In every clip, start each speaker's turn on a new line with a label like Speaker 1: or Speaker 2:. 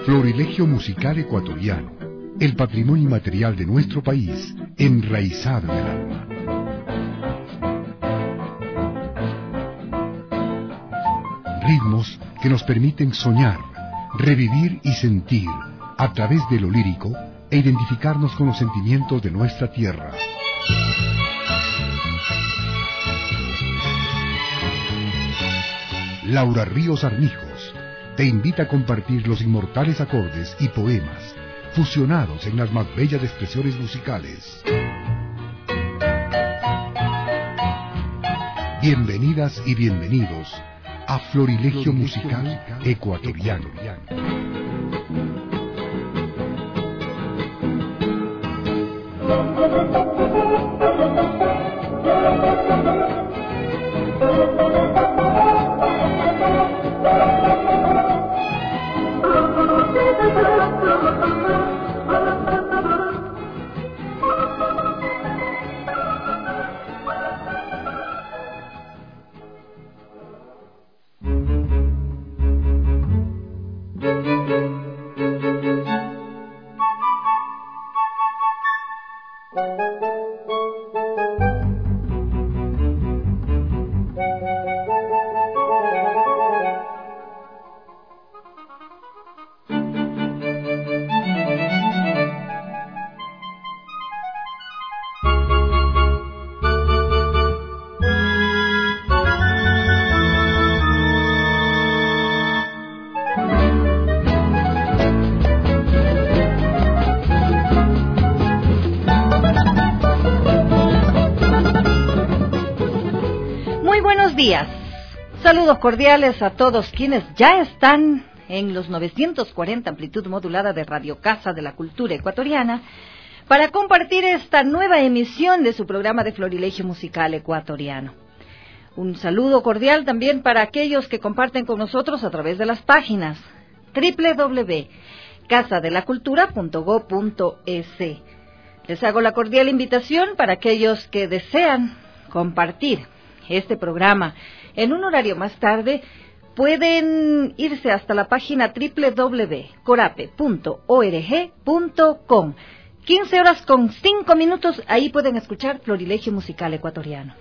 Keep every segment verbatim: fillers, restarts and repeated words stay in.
Speaker 1: Florilegio musical ecuatoriano, el patrimonio inmaterial de nuestro país, enraizado en el alma. Ritmos que nos permiten soñar, revivir y sentir, a través de lo lírico, e identificarnos con los sentimientos de nuestra tierra. Laura Ríos Armijos te invita a compartir los inmortales acordes y poemas fusionados en las más bellas expresiones musicales. Bienvenidas y bienvenidos a Florilegio Musical Ecuatoriano.
Speaker 2: Días. Saludos cordiales a todos quienes ya están en los novecientos cuarenta amplitud modulada de Radio Casa de la Cultura Ecuatoriana para compartir esta nueva emisión de su programa de Florilegio Musical Ecuatoriano. Un saludo cordial también para aquellos que comparten con nosotros a través de las páginas doble u doble u doble u punto casa de la cultura punto gob punto es. Les hago la cordial invitación para aquellos que desean compartir este programa en un horario más tarde. Pueden irse hasta la página doble u doble u doble u punto corape punto org punto com. quince horas con cinco minutos, ahí pueden escuchar Florilegio Musical Ecuatoriano.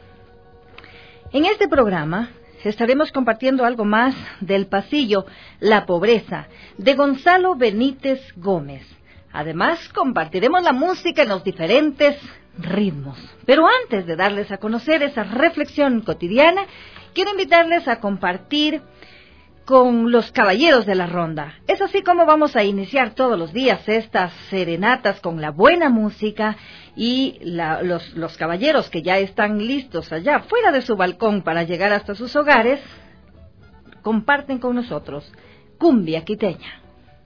Speaker 2: En este programa estaremos compartiendo algo más del pasillo La Pobreza, de Gonzalo Benítez Gómez. Además, compartiremos la música en los diferentes ritmos. Pero antes de darles a conocer esa reflexión cotidiana, quiero invitarles a compartir con los caballeros de la ronda. Es así como vamos a iniciar todos los días estas serenatas con la buena música y la, los, los caballeros que ya están listos allá fuera de su balcón para llegar hasta sus hogares, comparten con nosotros cumbia quiteña.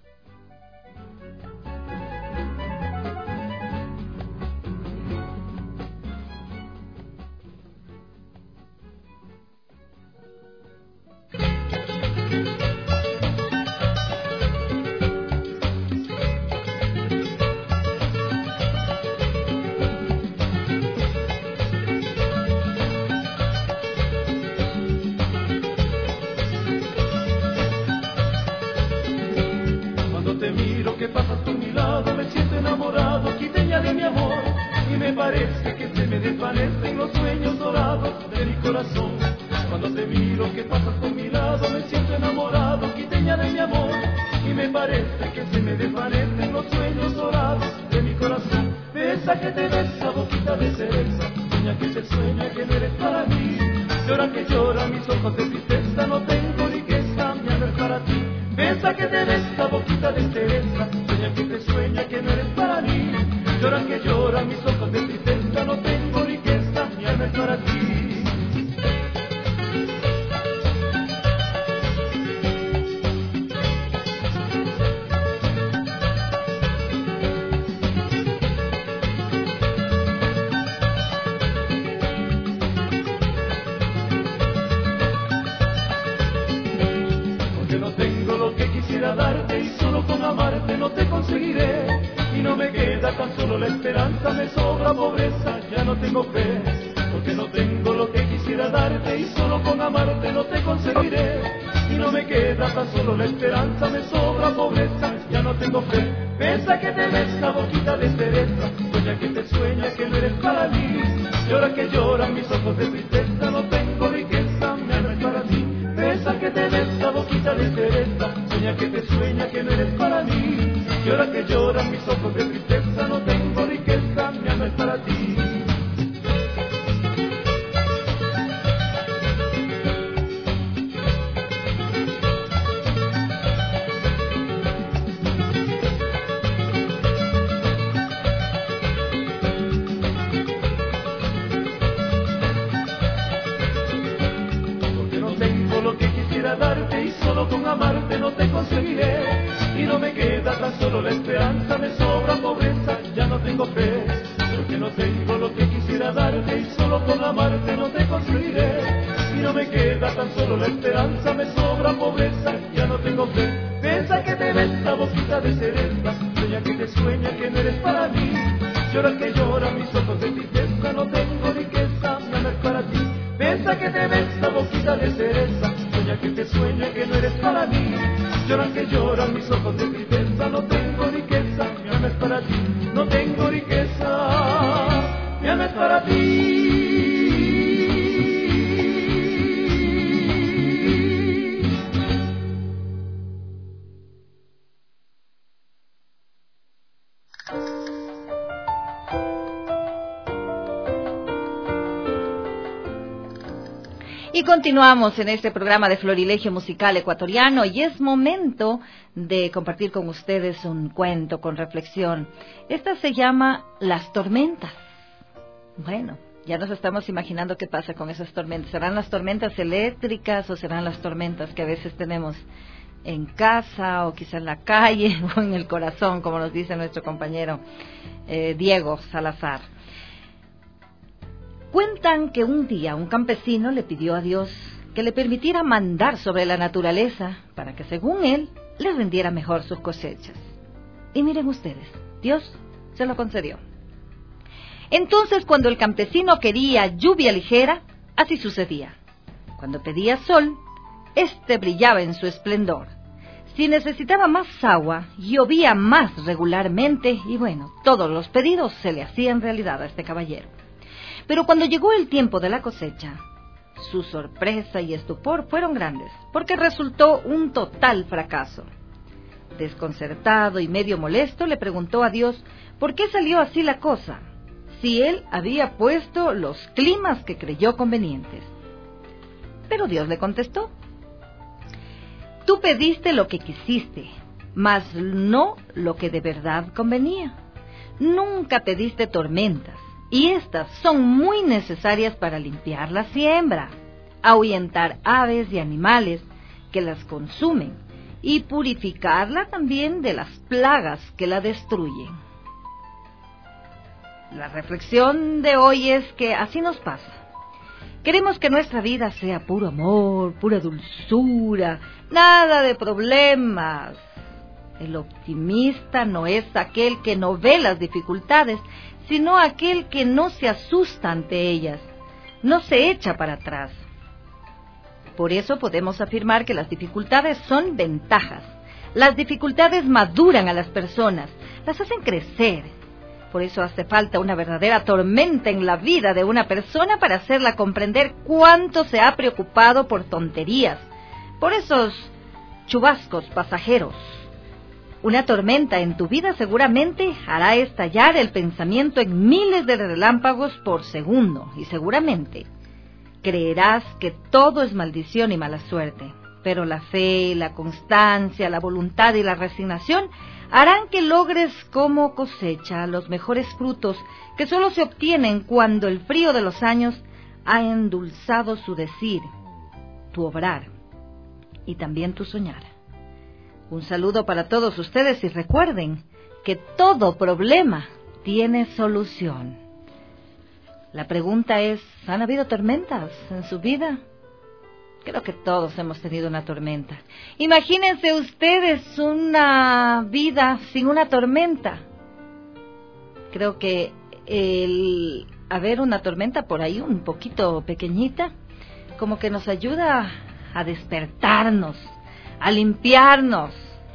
Speaker 3: Parece que se me desvanecen los sueños dorados de mi corazón. Cuando te miro que pasas por mi lado, me siento enamorado, quiteña de mi amor. Y me parece que se me desvanecen los sueños dorados de mi corazón. Besa que te besa, boquita de cereza, sueña que te sueña que no eres para mí. Llora que llora mis ojos de tristeza, no tengo riqueza, mi alma es para ti. Besa que te besa, boquita de cereza, sueña que te sueña que no eres para mí. Llora que llora mis ojos de tristeza, no tengo riqueza, mi alma es para ti. Porque no tengo lo que quisiera darte y solo con amarte no te conseguiré. Y no me queda tan solo la esperanza, me sobra pobreza, ya no tengo fe. Porque no tengo lo que quisiera darte y solo con amarte no te conseguiré. Y no me queda tan solo la esperanza, me sobra pobreza, ya no tengo fe. Piensa que te besa boquita de cereza, sueña que te sueña que no eres para mí. Llora que lloran mis ojos de tristeza, no tengo riqueza, mi alma es para ti. Piensa que te besa boquita de cereza, sueña que te sueña que no eres para mí. Llora que lloran mis ojos de tristeza, no tengo riqueza, mi alma es para ti. Darte y solo con amarte no te conseguiré, y no me queda tan solo la esperanza, me sobra pobreza, ya no tengo fe, porque no tengo lo que quisiera darte y solo con amarte no te conseguiré, y no me queda tan solo la esperanza, me sobra pobreza, ya no tengo fe. Piensa que te besa boquita de cereza, sueña que te sueña que no eres para mí, llora que llora mis ojos de tristeza, no tengo riqueza, nada es para ti. Piensa que te besa boquita de cereza, sueña que te sueña que no eres para mí, lloran que lloran mis ojos de tristeza, no tengo riqueza, mi alma es para ti, no tengo riqueza, mi alma es para ti.
Speaker 2: Y continuamos en este programa de Florilegio Musical Ecuatoriano y es momento de compartir con ustedes un cuento con reflexión. Esta se llama Las Tormentas. Bueno, ya nos estamos imaginando qué pasa con esas tormentas. ¿Serán las tormentas eléctricas o serán las tormentas que a veces tenemos en casa o quizá en la calle o en el corazón, como nos dice nuestro compañero eh, Diego Salazar? Cuentan que un día un campesino le pidió a Dios que le permitiera mandar sobre la naturaleza para que, según él, le rindiera mejor sus cosechas. Y miren ustedes, Dios se lo concedió. Entonces, cuando el campesino quería lluvia ligera, así sucedía. Cuando pedía sol, éste brillaba en su esplendor. Si necesitaba más agua, llovía más regularmente y bueno, todos los pedidos se le hacían realidad a este caballero. Pero cuando llegó el tiempo de la cosecha, su sorpresa y estupor fueron grandes, porque resultó un total fracaso. Desconcertado y medio molesto, le preguntó a Dios por qué salió así la cosa, si él había puesto los climas que creyó convenientes. Pero Dios le contestó: tú pediste lo que quisiste, mas no lo que de verdad convenía. Nunca pediste tormentas, y estas son muy necesarias para limpiar la siembra, ahuyentar aves y animales que las consumen y purificarla también de las plagas que la destruyen. La reflexión de hoy es que así nos pasa. Queremos que nuestra vida sea puro amor, pura dulzura, nada de problemas. El optimista no es aquel que no ve las dificultades, sino aquel que no se asusta ante ellas, no se echa para atrás. Por eso podemos afirmar que las dificultades son ventajas. Las dificultades maduran a las personas, las hacen crecer. Por eso hace falta una verdadera tormenta en la vida de una persona para hacerla comprender cuánto se ha preocupado por tonterías, por esos chubascos pasajeros. Una tormenta en tu vida seguramente hará estallar el pensamiento en miles de relámpagos por segundo y seguramente creerás que todo es maldición y mala suerte. Pero la fe, la constancia, la voluntad y la resignación harán que logres como cosecha los mejores frutos que solo se obtienen cuando el frío de los años ha endulzado su decir, tu obrar y también tu soñar. Un saludo para todos ustedes y recuerden que todo problema tiene solución. La pregunta es, ¿han habido tormentas en su vida? Creo que todos hemos tenido una tormenta. Imagínense ustedes una vida sin una tormenta. Creo que el haber una tormenta por ahí un poquito pequeñita, como que nos ayuda a despertarnos, a limpiarnos,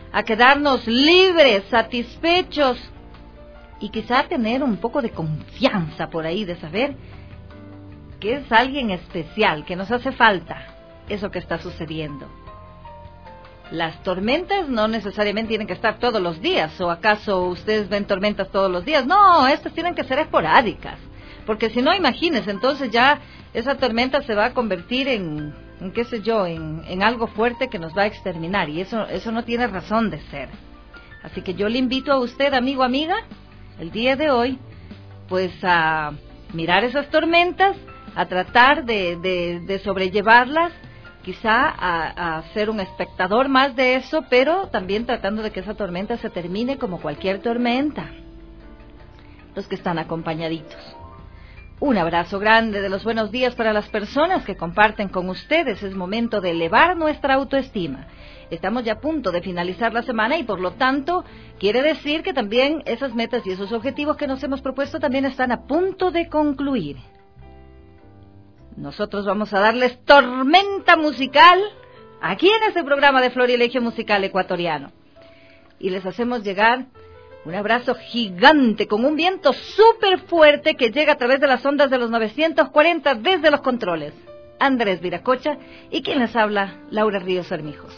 Speaker 2: a quedarnos libres, satisfechos y quizá tener un poco de confianza por ahí, de saber que es alguien especial, que nos hace falta eso que está sucediendo. Las tormentas no necesariamente tienen que estar todos los días, o acaso ustedes ven tormentas todos los días. No, estas tienen que ser esporádicas, porque si no, imagínense, entonces ya esa tormenta se va a convertir en, en qué sé yo, en, en algo fuerte que nos va a exterminar, y eso, eso no tiene razón de ser. Así que yo le invito a usted, amigo, amiga, el día de hoy, pues a mirar esas tormentas, a tratar de, de, de sobrellevarlas, quizá a, a ser un espectador más de eso, pero también tratando de que esa tormenta se termine como cualquier tormenta. Los que están acompañaditos. Un abrazo grande de los buenos días para las personas que comparten con ustedes. Es momento de elevar nuestra autoestima. Estamos ya a punto de finalizar la semana y por lo tanto quiere decir que también esas metas y esos objetivos que nos hemos propuesto también están a punto de concluir. Nosotros vamos a darles tormenta musical aquí en este programa de Florilegio Musical Ecuatoriano. Y les hacemos llegar un abrazo gigante con un viento súper fuerte que llega a través de las ondas de los novecientos cuarenta desde los controles. Andrés Viracocha y quien les habla, Laura Ríos Armijos.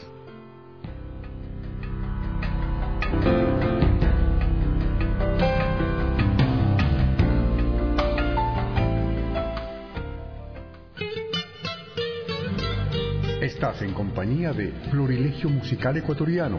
Speaker 1: Estás en compañía de Florilegio Musical Ecuatoriano.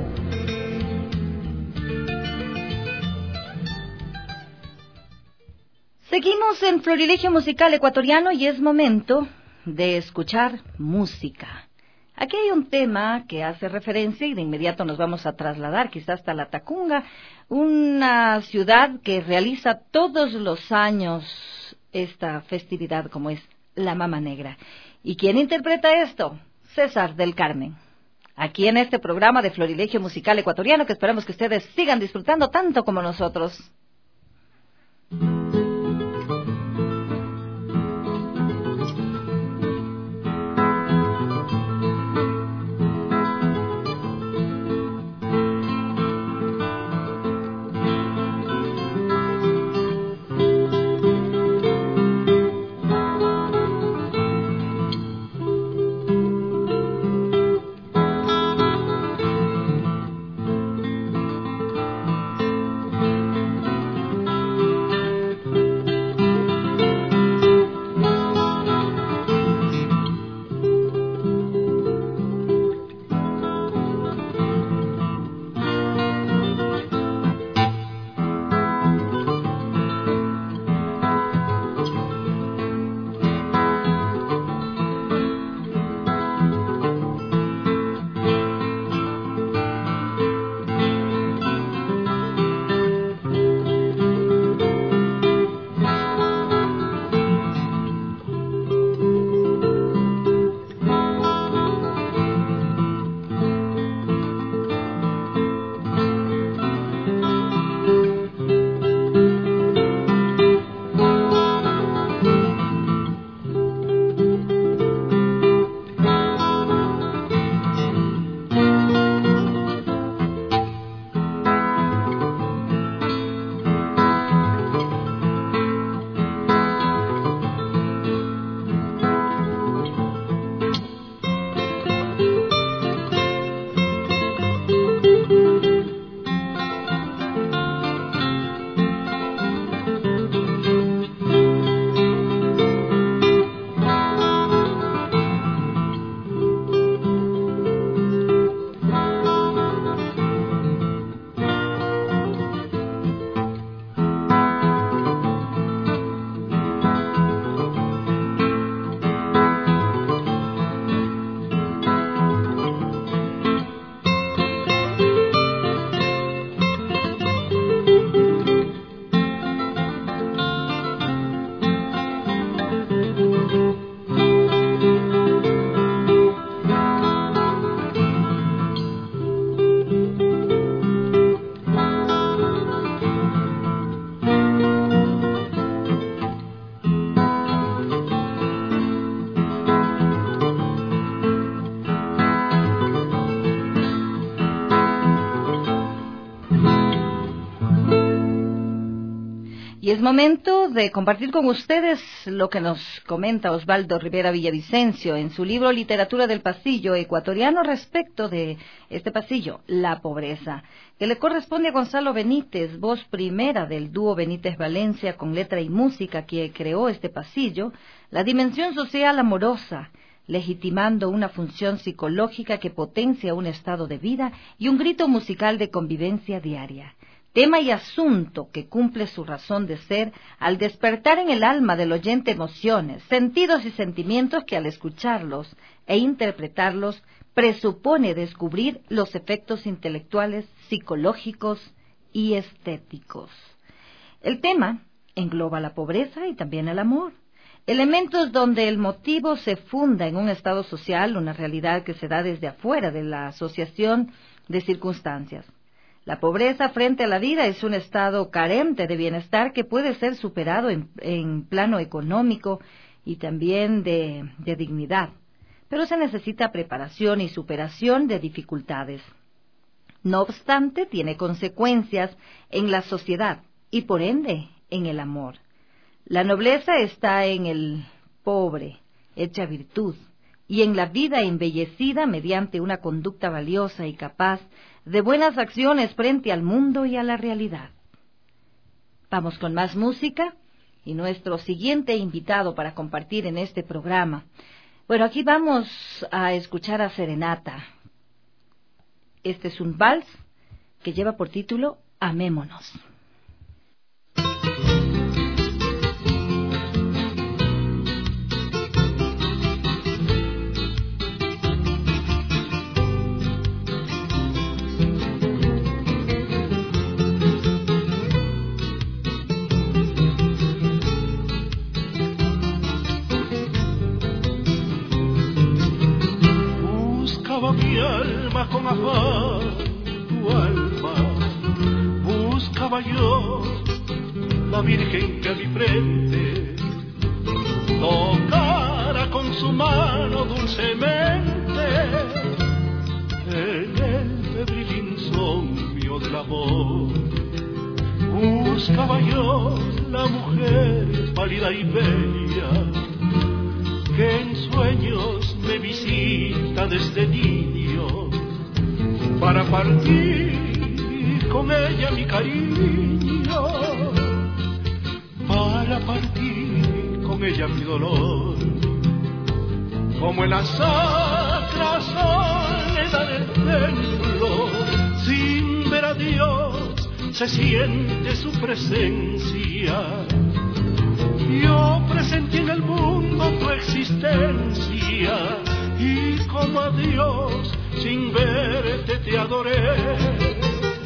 Speaker 2: Seguimos en Florilegio Musical Ecuatoriano y es momento de escuchar música. Aquí hay un tema que hace referencia y de inmediato nos vamos a trasladar quizás hasta La Tacunga, una ciudad que realiza todos los años esta festividad como es la Mama Negra. ¿Y quién interpreta esto? César del Carmen. Aquí en este programa de Florilegio Musical Ecuatoriano que esperamos que ustedes sigan disfrutando tanto como nosotros. es momento de compartir con ustedes lo que nos comenta Osvaldo Rivera Villavicencio en su libro Literatura del Pasillo Ecuatoriano respecto de este pasillo, la pobreza, que le corresponde a Gonzalo Benítez, voz primera del dúo Benítez Valencia con letra y música que creó este pasillo, la dimensión social amorosa, legitimando una función psicológica que potencia un estado de vida y un grito musical de convivencia diaria. Tema y asunto que cumple su razón de ser al despertar en el alma del oyente emociones, sentidos y sentimientos que al escucharlos e interpretarlos presupone descubrir los efectos intelectuales, psicológicos y estéticos. El tema engloba la pobreza y también el amor, elementos donde el motivo se funda en un estado social, una realidad que se da desde afuera de la asociación de circunstancias. La pobreza frente a la vida es un estado carente de bienestar que puede ser superado en, en plano económico y también de, de dignidad, pero se necesita preparación y superación de dificultades. No obstante, tiene consecuencias en la sociedad y por ende en el amor. La nobleza está en el pobre, hecha virtud, y en la vida embellecida mediante una conducta valiosa y capaz de buenas acciones frente al mundo y a la realidad. Vamos con más música y nuestro siguiente invitado para compartir en este programa. Bueno, aquí vamos a escuchar a Serenata. Este es un vals que lleva por título Amémonos.
Speaker 3: Mi alma con afán, tu alma, buscaba yo la Virgen que a mi frente tocara con su mano dulcemente en el febril insomnio del amor. Buscaba yo la mujer pálida y bella que en sueños me visita desde niño, para partir con ella mi cariño, para partir con ella mi dolor, como en la sacra soledad del templo, sin ver a Dios se siente su presencia. Yo presentí en el mundo tu existencia y como a Dios sin verte te adoré.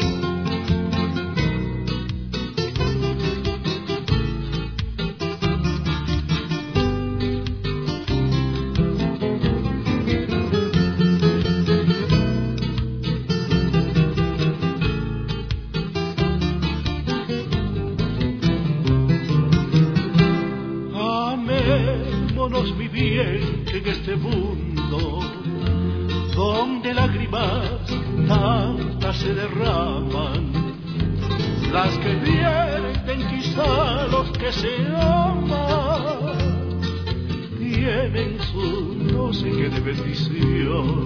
Speaker 3: Mi bien, que en este mundo donde lágrimas tantas se derraman, las que vierten quizá los que se aman, tienen su no sé qué de bendición.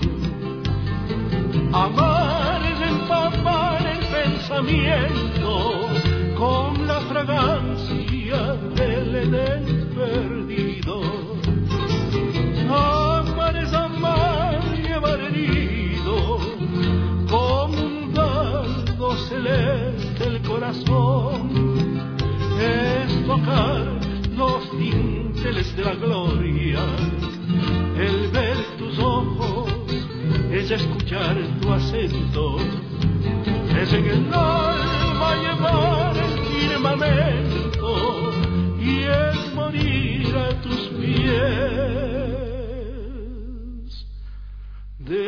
Speaker 3: Amar es empapar el pensamiento con la fragancia del Edén perdido. Amar es amar, llevar herido con un dardo celeste el corazón. Es tocar los dinteles de la gloria, el ver tus ojos, es escuchar tu acento, es en el alma llevar el firmamento y es morir a tus pies de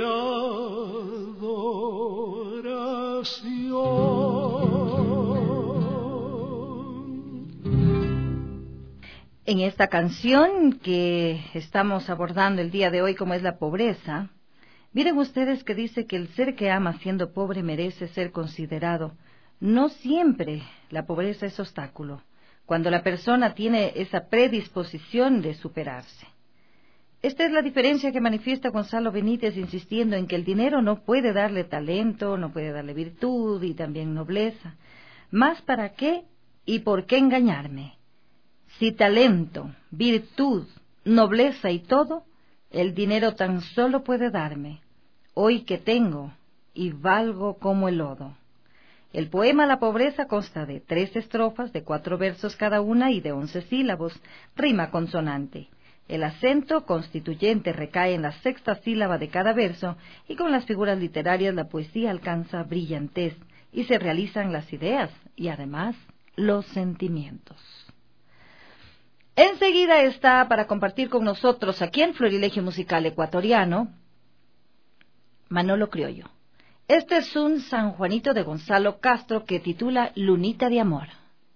Speaker 3: adoración.
Speaker 2: En esta canción que estamos abordando el día de hoy, como es la pobreza, miren ustedes que dice que el ser que ama siendo pobre merece ser considerado. No siempre la pobreza es obstáculo. cuando la persona tiene esa predisposición de superarse. Esta es la diferencia que manifiesta Gonzalo Benítez, insistiendo en que el dinero no puede darle talento, no puede darle virtud y también nobleza. ¿Más para qué y por qué engañarme? Si talento, virtud, nobleza y todo, el dinero tan solo puede darme, hoy que tengo y valgo como el lodo. El poema La pobreza consta de tres estrofas, de cuatro versos cada una y de once sílabos, rima consonante. El acento constituyente recae en la sexta sílaba de cada verso y con las figuras literarias la poesía alcanza brillantez y se realizan las ideas y además los sentimientos. Enseguida está para compartir con nosotros aquí en Florilegio Musical Ecuatoriano Manolo Criollo. Este es un San Juanito de Gonzalo Castro que titula Lunita de Amor.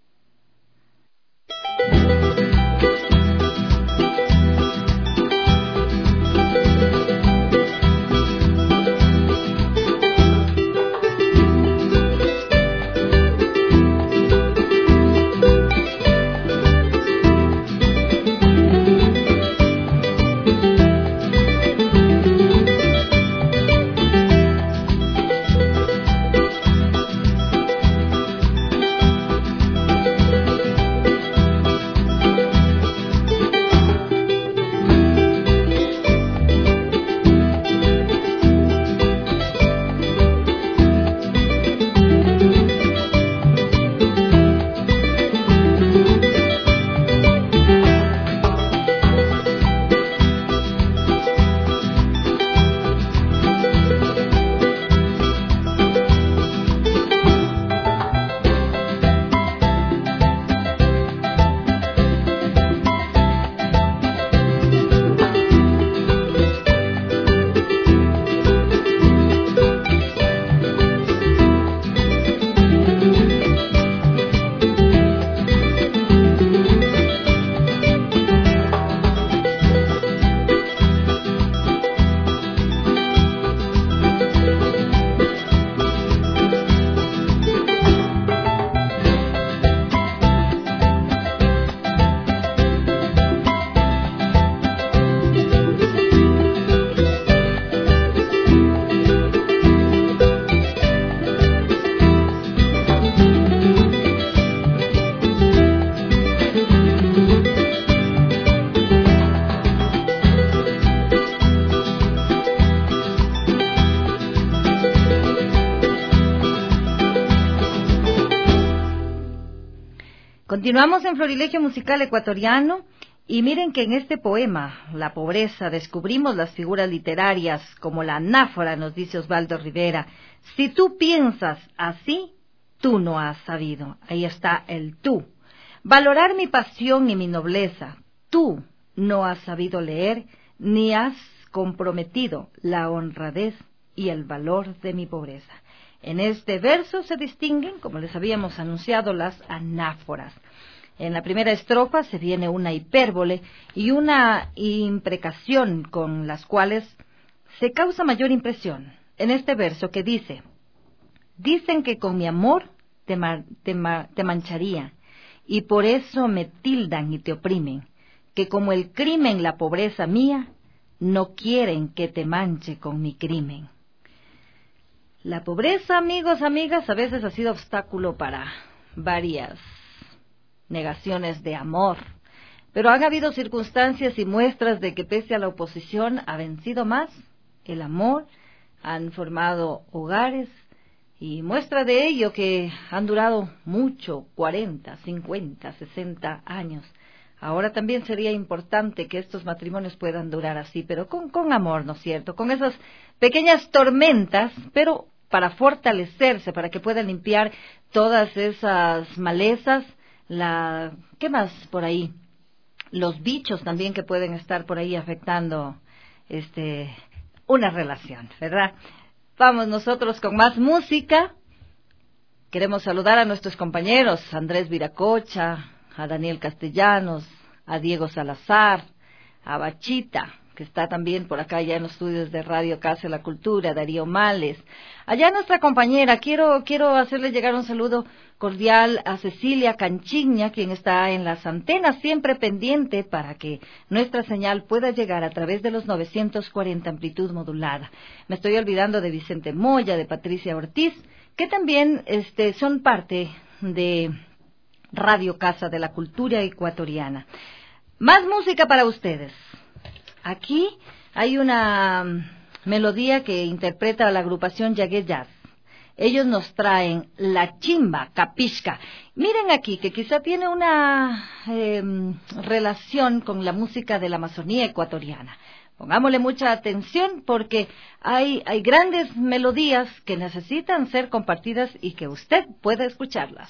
Speaker 2: Continuamos en Florilegio Musical Ecuatoriano y miren que en este poema, La pobreza, descubrimos las figuras literarias como la anáfora, nos dice Osvaldo Rivera. Si tú piensas así, tú no has sabido. Ahí está el tú. Valorar mi pasión y mi nobleza. Tú no has sabido leer ni has comprometido la honradez y el valor de mi pobreza. En este verso se distinguen, como les habíamos anunciado, las anáforas. En la primera estrofa se viene una hipérbole y una imprecación con las cuales se causa mayor impresión. En este verso que dice: dicen que con mi amor te, ma te, ma te mancharía, y por eso me tildan y te oprimen, que como el crimen la pobreza mía, no quieren que te manche con mi crimen. La pobreza, amigos, amigas, a veces ha sido obstáculo para varias negaciones de amor, pero han habido circunstancias y muestras de que pese a la oposición ha vencido más el amor, han formado hogares y muestra de ello que han durado mucho, cuarenta, cincuenta, sesenta años. Ahora también sería importante que estos matrimonios puedan durar así, pero con, con amor, ¿no es cierto? Con esas pequeñas tormentas, pero para fortalecerse, para que puedan limpiar todas esas malezas, la, ¿qué más por ahí? Los bichos también que pueden estar por ahí afectando este una relación, ¿verdad? Vamos nosotros con más música. Queremos saludar a nuestros compañeros, Andrés Viracocha, a Daniel Castellanos, a Diego Salazar, a Bachita, que está también por acá ya en los estudios de Radio Casa de la Cultura, Darío Males. Allá nuestra compañera, quiero quiero hacerle llegar un saludo cordial a Cecilia Canchiña, quien está en las antenas, siempre pendiente para que nuestra señal pueda llegar a través de los novecientos cuarenta amplitud modulada. Me estoy olvidando de Vicente Moya, de Patricia Ortiz, que también este, son parte de Radio Casa de la Cultura Ecuatoriana. Más música para ustedes. Aquí hay una melodía que interpreta la agrupación Yagué Jazz. Ellos nos traen la chimba capisca. Miren aquí que quizá tiene una eh, relación con la música de la Amazonía ecuatoriana. Pongámosle mucha atención porque hay, hay grandes melodías que necesitan ser compartidas y que usted pueda escucharlas.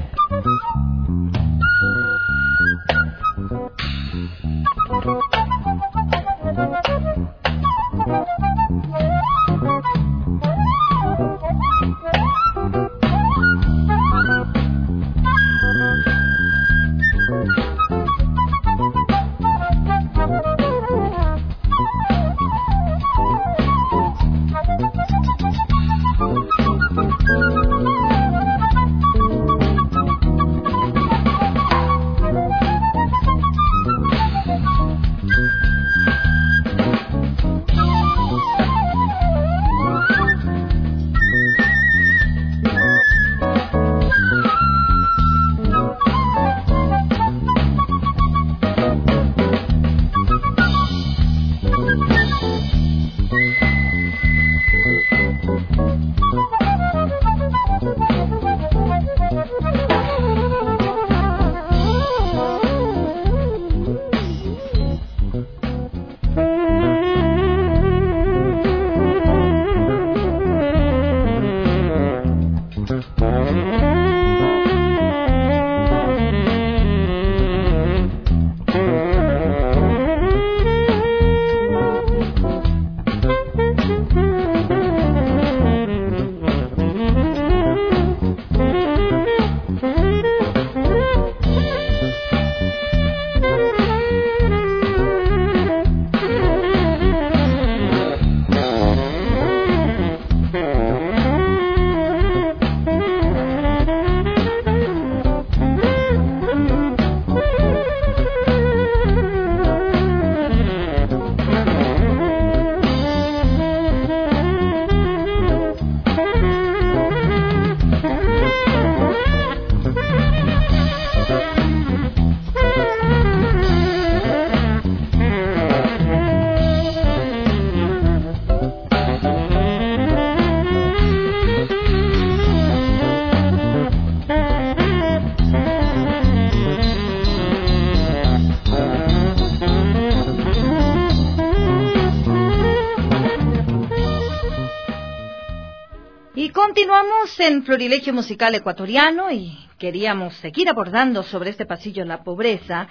Speaker 2: Continuamos en Florilegio Musical Ecuatoriano y queríamos seguir abordando sobre este pasillo la pobreza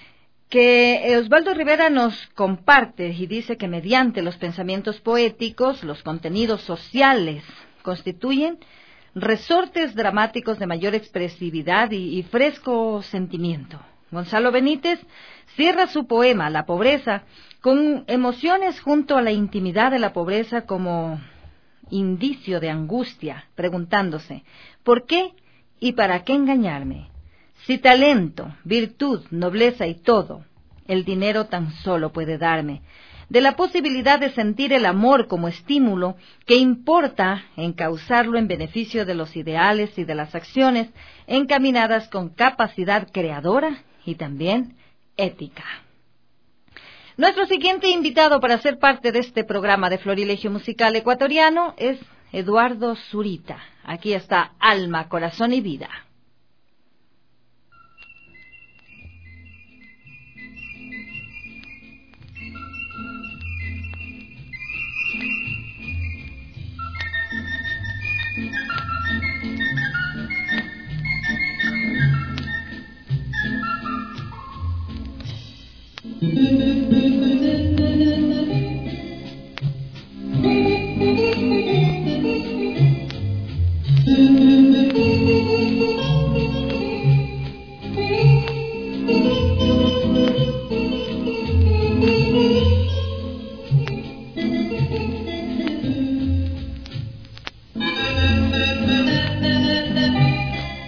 Speaker 2: que Osvaldo Rivera nos comparte y dice que mediante los pensamientos poéticos, los contenidos sociales constituyen resortes dramáticos de mayor expresividad y, y fresco sentimiento. Gonzalo Benítez cierra su poema La pobreza con emociones junto a la intimidad de la pobreza como indicio de angustia, preguntándose, ¿por qué y para qué engañarme? Si talento, virtud, nobleza y todo, el dinero tan solo puede darme, de la posibilidad de sentir el amor como estímulo, que importa encauzarlo en beneficio de los ideales y de las acciones encaminadas con capacidad creadora y también ética. Nuestro siguiente invitado para ser parte de este programa de Florilegio Musical Ecuatoriano es Eduardo Zurita. Aquí está Alma, Corazón y Vida.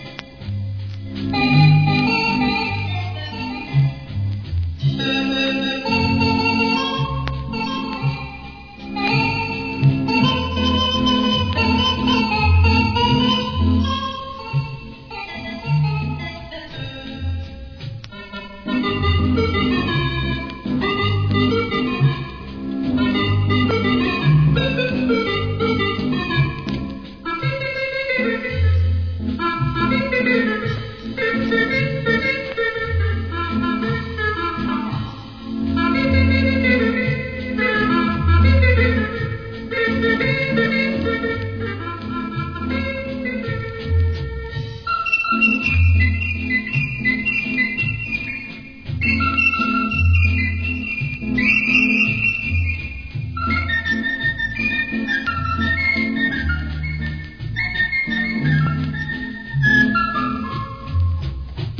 Speaker 4: Thank you.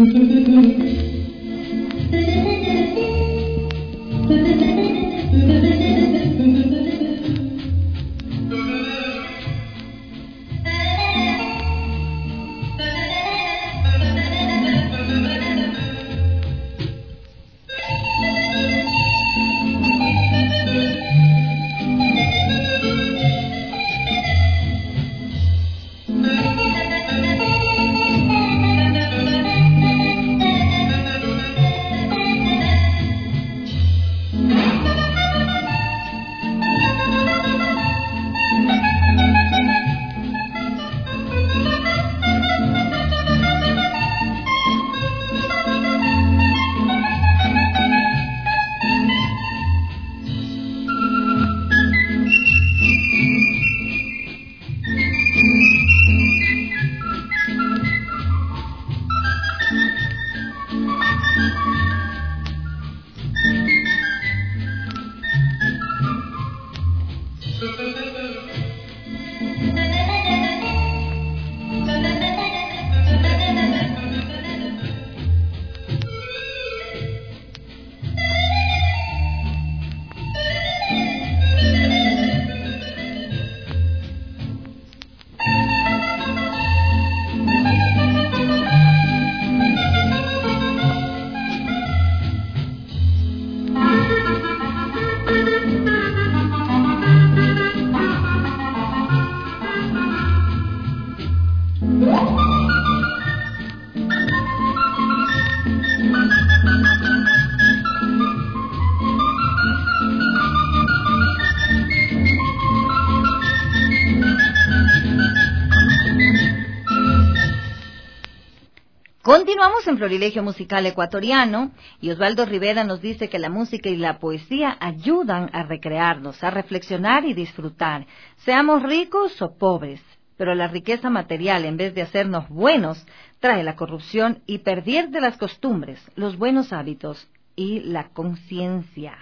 Speaker 2: Continuamos en Florilegio Musical Ecuatoriano y Osvaldo Rivera nos dice que la música y la poesía ayudan a recrearnos, a reflexionar y disfrutar, seamos ricos o pobres, pero la riqueza material, en vez de hacernos buenos, trae la corrupción y perder de las costumbres, los buenos hábitos y la conciencia.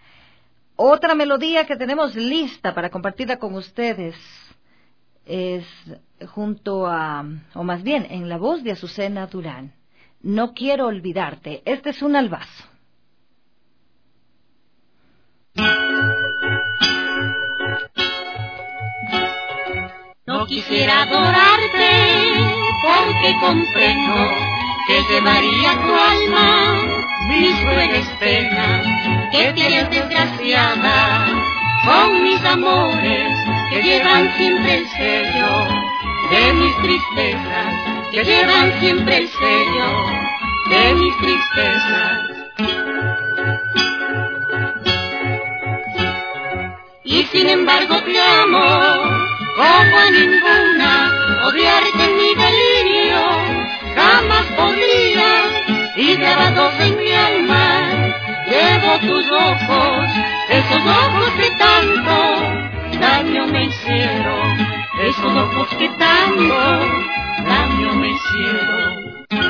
Speaker 2: Otra melodía que tenemos lista para compartirla con ustedes es junto a, o más bien, en la voz de Azucena Durán. No quiero olvidarte. Este es un albazo.
Speaker 4: No quisiera adorarte porque comprendo que llevaría tu alma mis crueles penas, que te harías desgraciada con mis amores que llevan siempre el sello de mis tristezas, que llevan siempre el sello de mis tristezas. Y sin embargo te amo como a ninguna, odiarte en mi delirio jamás podría, y grabados en mi alma llevo tus ojos, esos ojos que tanto daño me hicieron, esos ojos que tanto daño me hicieron.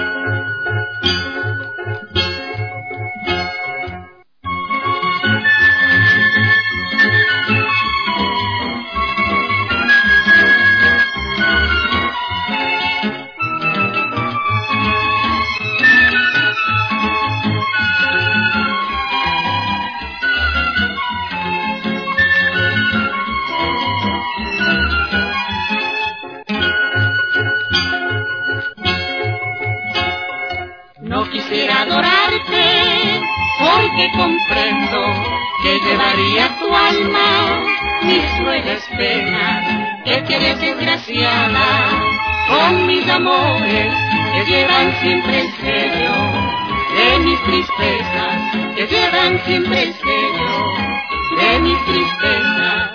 Speaker 4: Quisiera adorarte porque comprendo que llevaría tu alma mis crueles penas, que te eres desgraciada con mis amores que llevan siempre el sello de mis tristezas, que llevan siempre el sello de mis tristezas.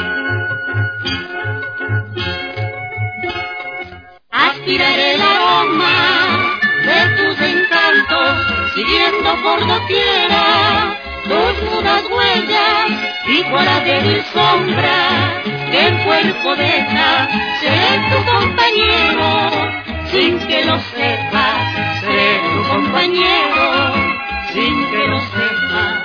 Speaker 4: Aspiraré el aroma de tus encantos, siguiendo por doquiera tus mudas huellas, y cual débil sombra que el cuerpo deja, seré tu compañero, sin que lo sepas, seré tu compañero, sin que lo sepas.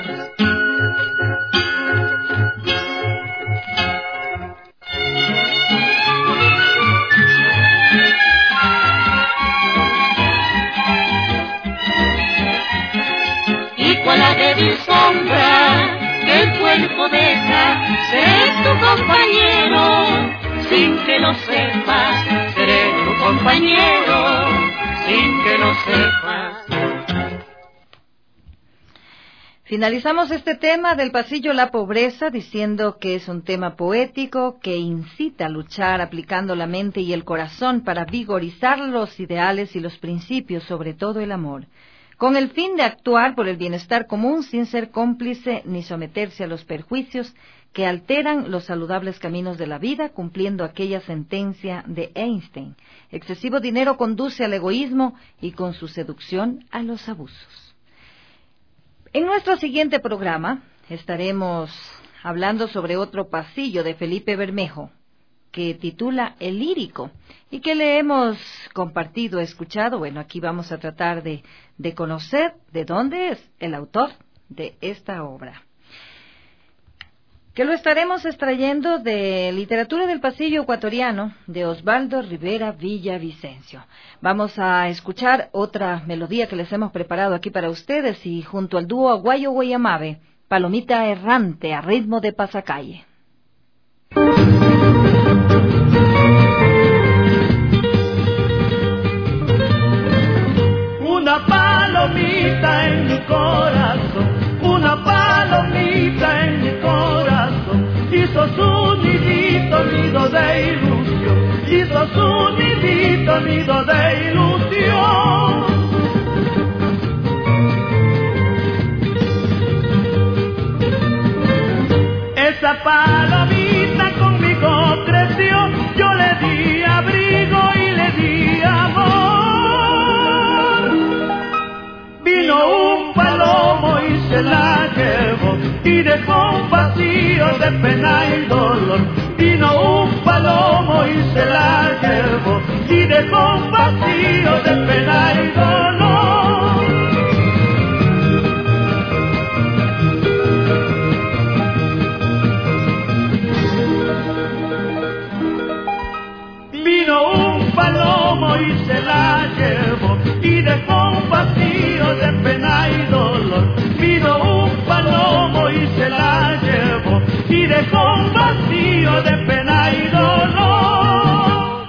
Speaker 4: sin sombra que el cuerpo deja, seré tu compañero, sin que lo sepas, seré tu compañero, sin que lo sepas.
Speaker 2: Finalizamos este tema del pasillo La Pobreza diciendo que es un tema poético que incita a luchar aplicando la mente y el corazón para vigorizar los ideales y los principios, sobre todo el amor, con el fin de actuar por el bienestar común sin ser cómplice ni someterse a los perjuicios que alteran los saludables caminos de la vida, cumpliendo aquella sentencia de Einstein: excesivo dinero conduce al egoísmo y con su seducción a los abusos. En nuestro siguiente programa estaremos hablando sobre otro pasillo de Felipe Bermejo, que titula El Lírico, y que le hemos compartido, escuchado. Bueno, aquí vamos a tratar de, de conocer de dónde es el autor de esta obra, que lo estaremos extrayendo de Literatura del Pasillo Ecuatoriano, de Osvaldo Rivera Villavicencio. Vamos a escuchar otra melodía que les hemos preparado aquí para ustedes, y junto al dúo Aguayo Guayamabe, Palomita Errante a ritmo de pasacalle.
Speaker 3: Una palomita en mi corazón, una palomita en mi corazón, hizo su nidito, nido de ilusión, hizo su nidito, nido de ilusión. Esa palomita conmigo creció, yo le di abrigo y le di amor. Vino un palomo y se la llevó y dejó un vacío de pena y dolor. Vino un palomo y se la llevó y dejó un vacío de pena y dolor. Vino un palomo y se la llevó y dejó un vacío de pena y dolor. Vino un palomo y se la llevó y dejó un vacío de pena y dolor.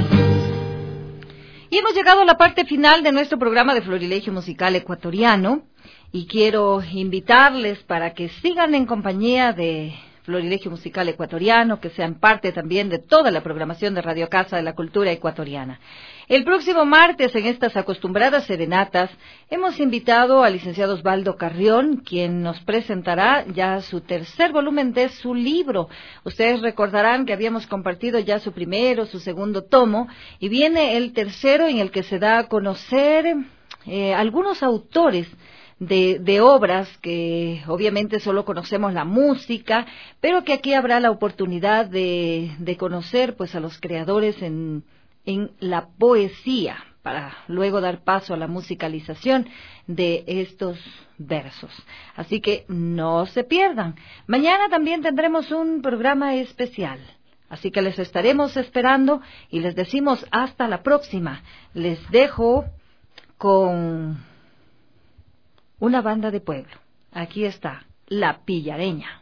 Speaker 2: Y hemos llegado a la parte final de nuestro programa de Florilegio Musical Ecuatoriano, y quiero invitarles para que sigan en compañía de Florilegio Musical Ecuatoriano, que sean parte también de toda la programación de Radio Casa de la Cultura Ecuatoriana. El próximo martes, en estas acostumbradas serenatas, hemos invitado al licenciado Osvaldo Carrión, quien nos presentará ya su tercer volumen de su libro. Ustedes recordarán que habíamos compartido ya su primero, su segundo tomo, y viene el tercero, en el que se da a conocer eh, algunos autores De, de obras que obviamente solo conocemos la música, pero que aquí habrá la oportunidad de, de conocer pues a los creadores en, en la poesía, para luego dar paso a la musicalización de estos versos. Así que no se pierdan. Mañana también tendremos un programa especial, así que les estaremos esperando y les decimos hasta la próxima. Les dejo con una banda de pueblo. Aquí está, La Pillareña.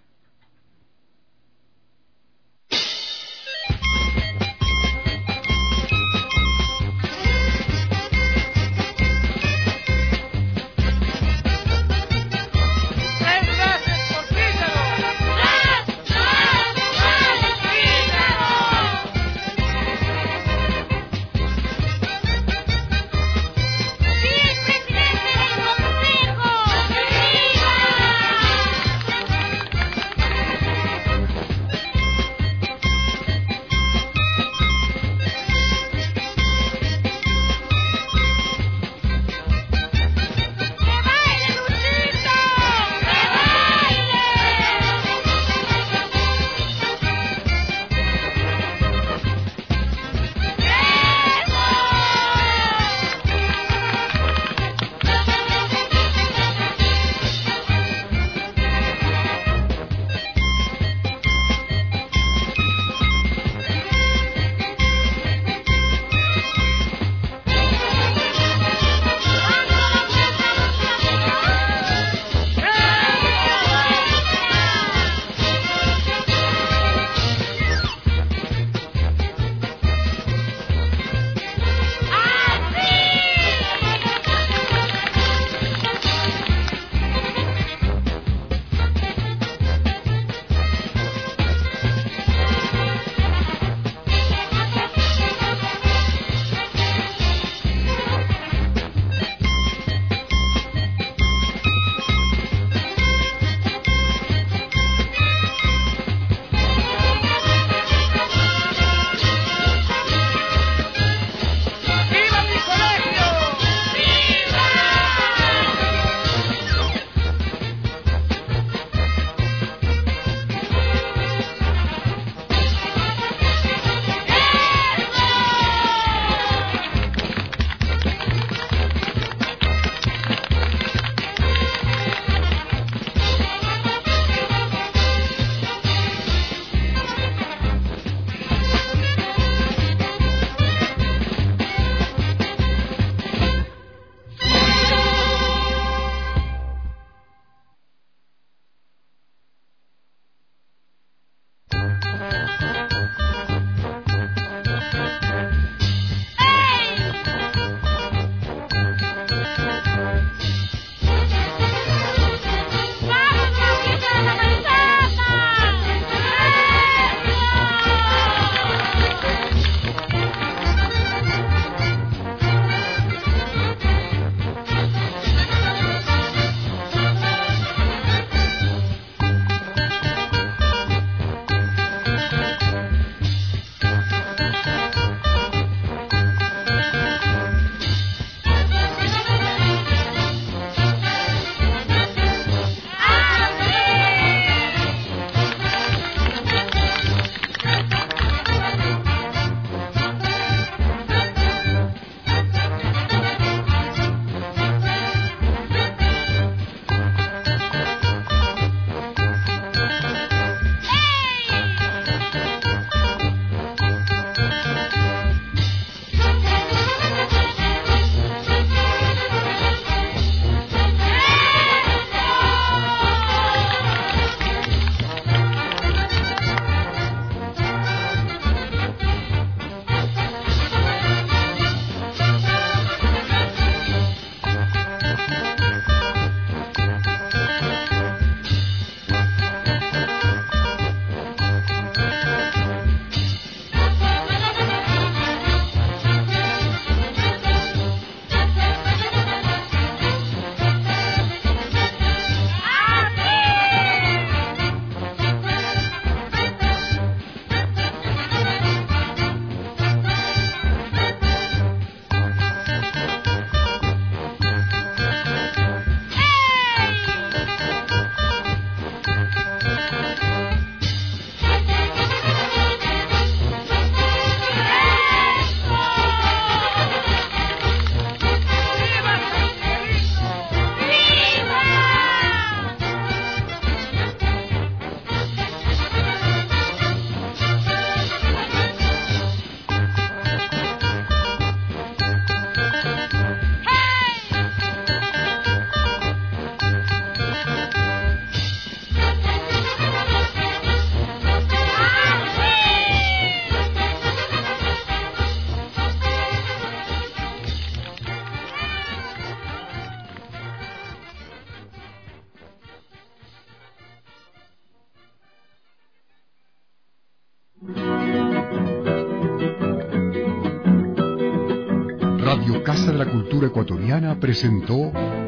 Speaker 1: Radio Casa de la Cultura Ecuatoriana presentó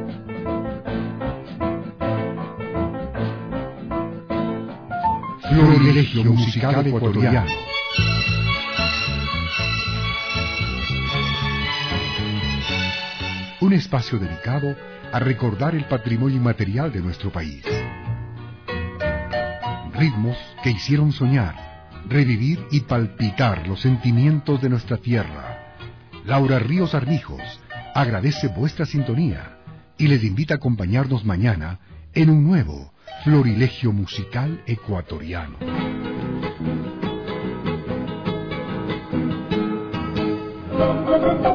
Speaker 1: Florilegio Musical Ecuatoriano. Un espacio dedicado a recordar el patrimonio inmaterial de nuestro país. Ritmos que hicieron soñar, revivir y palpitar los sentimientos de nuestra tierra. Laura Ríos Armijos agradece vuestra sintonía y les invita a acompañarnos mañana en un nuevo Florilegio Musical Ecuatoriano.
Speaker 3: Thank you.